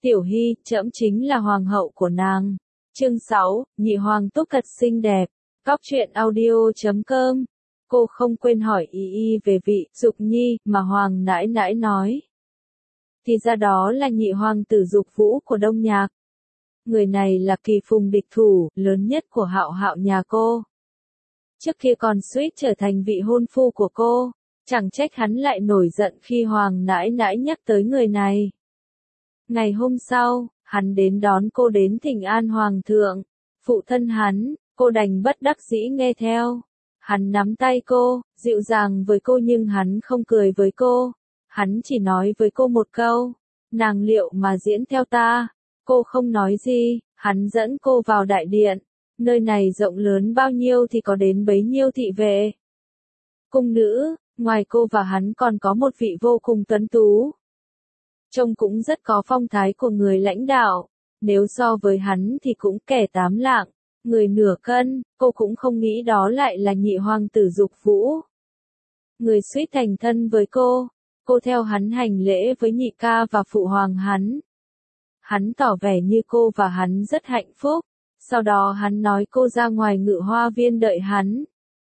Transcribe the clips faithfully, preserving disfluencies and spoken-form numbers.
Tiểu Hy, trẫm chính là hoàng hậu của nàng. Chương sáu, nhị hoàng túc thật xinh đẹp. Cóc truyện audio chấm com. Cô không quên hỏi y y về vị Dục Nhi mà hoàng nãi nãi nói. Thì ra đó là nhị hoàng tử Dục Vũ của Đông Nhạc. Người này là kỳ phùng địch thủ lớn nhất của Hạo Hạo nhà cô. Trước kia còn suýt trở thành vị hôn phu của cô, chẳng trách hắn lại nổi giận khi hoàng nãi nãi nhắc tới người này. Ngày hôm sau, hắn đến đón cô đến thỉnh an hoàng thượng, phụ thân hắn, cô đành bất đắc dĩ nghe theo. Hắn nắm tay cô, dịu dàng với cô nhưng hắn không cười với cô, hắn chỉ nói với cô một câu, nàng liệu mà diễn theo ta. Cô không nói gì, hắn dẫn cô vào đại điện, nơi này rộng lớn bao nhiêu thì có đến bấy nhiêu thị vệ. Cung nữ, ngoài cô và hắn còn có một vị vô cùng tuấn tú. Trông cũng rất có phong thái của người lãnh đạo, nếu so với hắn thì cũng kẻ tám lạng, người nửa cân, cô cũng không nghĩ đó lại là nhị hoàng tử Dục Vũ. Người suýt thành thân với cô, cô theo hắn hành lễ với nhị ca và phụ hoàng hắn. Hắn tỏ vẻ như cô và hắn rất hạnh phúc, sau đó hắn nói cô ra ngoài ngự hoa viên đợi hắn.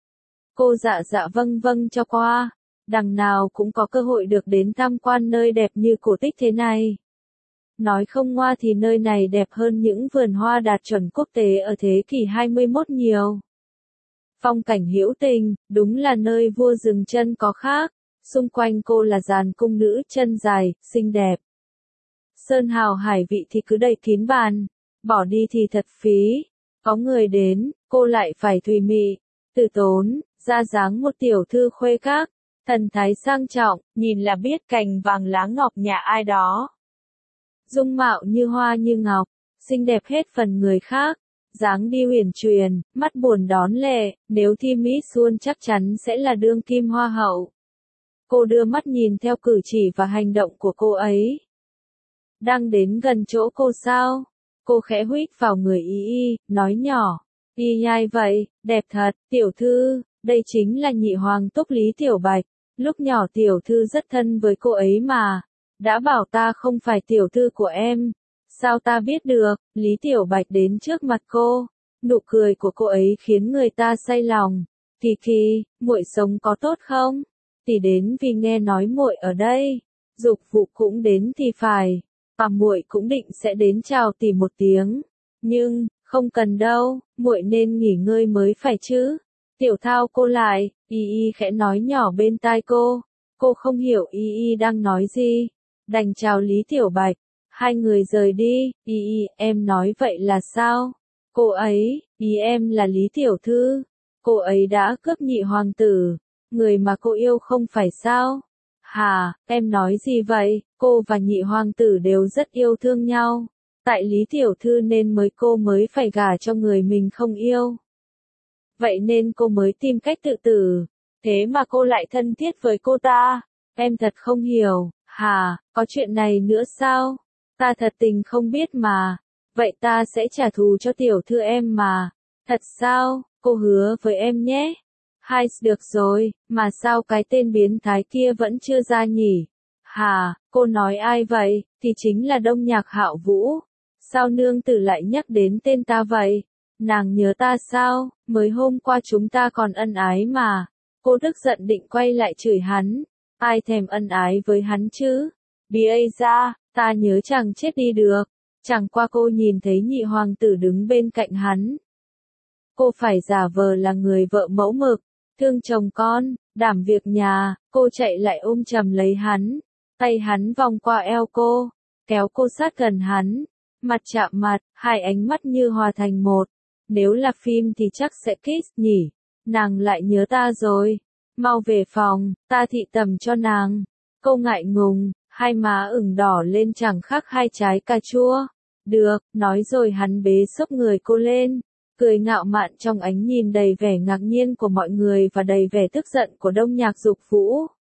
Cô dạ dạ vâng vâng cho qua, đằng nào cũng có cơ hội được đến tham quan nơi đẹp như cổ tích thế này. Nói không ngoa thì nơi này đẹp hơn những vườn hoa đạt chuẩn quốc tế ở thế kỷ hai mươi mốt nhiều. Phong cảnh hữu tình, đúng là nơi vua dừng chân có khác, xung quanh cô là dàn cung nữ chân dài, xinh đẹp. Sơn hào hải vị thì cứ đầy kín bàn, bỏ đi thì thật phí. Có người đến, cô lại phải thùy mị, từ tốn, ra dáng một tiểu thư khuê các, thần thái sang trọng, nhìn là biết cành vàng lá ngọc nhà ai đó. Dung mạo như hoa như ngọc, xinh đẹp hết phần người khác, dáng đi huyền truyền, mắt buồn đón lệ, nếu thi mỹ xuân chắc chắn sẽ là đương kim hoa hậu. Cô đưa mắt nhìn theo cử chỉ và hành động của cô ấy. Đang đến gần chỗ cô sao? Cô khẽ huýt vào người y y, nói nhỏ. Y nhai vậy, đẹp thật, tiểu thư, đây chính là nhị hoàng túc Lý Tiểu Bạch. Lúc nhỏ tiểu thư rất thân với cô ấy mà. Đã bảo ta không phải tiểu thư của em. Sao ta biết được? Lý Tiểu Bạch đến trước mặt cô. Nụ cười của cô ấy khiến người ta say lòng. Kỳ kỳ, muội sống có tốt không? Tỷ đến vì nghe nói muội ở đây. Dục Vụ cũng đến thì phải. Và muội cũng định sẽ đến chào tỷ một tiếng, nhưng không cần đâu, muội nên nghỉ ngơi mới phải chứ. Tiểu Thao cô lại, y y khẽ nói nhỏ bên tai cô. Cô không hiểu y y đang nói gì, đành chào Lý Tiểu Bạch. Hai người rời đi. Y y, em nói vậy là sao? Cô ấy, ý em là Lý Tiểu Thư. Cô ấy đã cướp nhị hoàng tử, người mà cô yêu không phải sao? Hà, em nói gì vậy? Cô và nhị hoàng tử đều rất yêu thương nhau. Tại Lý Tiểu Thư nên mới cô mới phải gả cho người mình không yêu. Vậy nên cô mới tìm cách tự tử. Thế mà cô lại thân thiết với cô ta. Em thật không hiểu. Hà, có chuyện này nữa sao? Ta thật tình không biết mà. Vậy ta sẽ trả thù cho tiểu thư em mà. Thật sao? Cô hứa với em nhé. Hai, được rồi, mà sao cái tên biến thái kia vẫn chưa ra nhỉ? Hà, cô nói ai vậy? Thì chính là Đông Nhạc Hạo Vũ. Sao nương tử lại nhắc đến tên ta vậy? Nàng nhớ ta sao? Mới hôm qua chúng ta còn ân ái mà. Cô tức giận định quay lại chửi hắn. Ai thèm ân ái với hắn chứ? Bì ây ra, ta nhớ chẳng chết đi được. Chẳng qua cô nhìn thấy nhị hoàng tử đứng bên cạnh hắn. Cô phải giả vờ là người vợ mẫu mực, thương chồng con, đảm việc nhà. Cô chạy lại ôm chầm lấy hắn. Tay hắn vòng qua eo cô, kéo cô sát gần hắn, mặt chạm mặt, hai ánh mắt như hòa thành một. Nếu là phim thì chắc sẽ kiss nhỉ. Nàng lại nhớ ta rồi. Mau về phòng, ta thị tầm cho nàng. Cô ngại ngùng, hai má ửng đỏ lên chẳng khác hai trái cà chua. Được, nói rồi hắn bế xốc người cô lên, cười ngạo mạn trong ánh nhìn đầy vẻ ngạc nhiên của mọi người và đầy vẻ tức giận của Đông Nhạc Dục Vũ.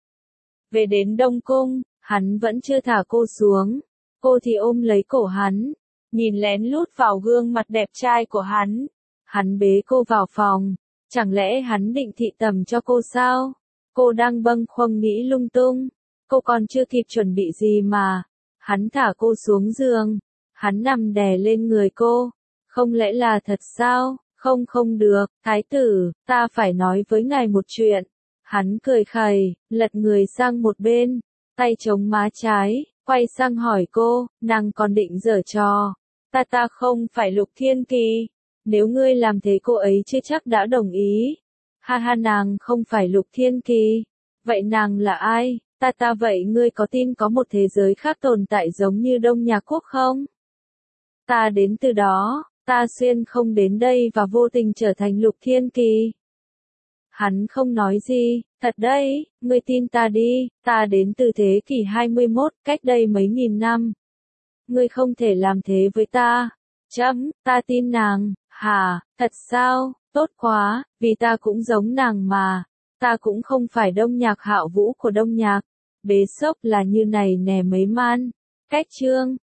Về đến Đông Cung, hắn vẫn chưa thả cô xuống. Cô thì ôm lấy cổ hắn, nhìn lén lút vào gương mặt đẹp trai của hắn. Hắn bế cô vào phòng. Chẳng lẽ hắn định thị tầm cho cô sao? Cô đang bâng khuâng nghĩ lung tung. Cô còn chưa kịp chuẩn bị gì mà. Hắn thả cô xuống giường. Hắn nằm đè lên người cô. Không lẽ là thật sao? Không không được, thái tử, ta phải nói với ngài một chuyện. Hắn cười khẩy, lật người sang một bên, tay chống má trái, quay sang hỏi cô, nàng còn định giở trò. Ta ta không phải Lục Thiên Kỳ. Nếu ngươi làm thế cô ấy chưa chắc đã đồng ý. Ha ha, nàng không phải Lục Thiên Kỳ. Vậy nàng là ai? Ta ta vậy ngươi có tin có một thế giới khác tồn tại giống như Đông Nhạc Quốc không? Ta đến từ đó, ta xuyên không đến đây và vô tình trở thành Lục Thiên Kỳ. Hắn không nói gì, thật đấy, ngươi tin ta đi, ta đến từ thế kỷ hai mươi mốt, cách đây mấy nghìn năm. Ngươi không thể làm thế với ta. Chấm, ta tin nàng, hả, thật sao, tốt quá, vì ta cũng giống nàng mà. Ta cũng không phải Đông Nhạc Hạo Vũ của Đông Nhạc. Bế sốc là như này nè mấy man. Cách chương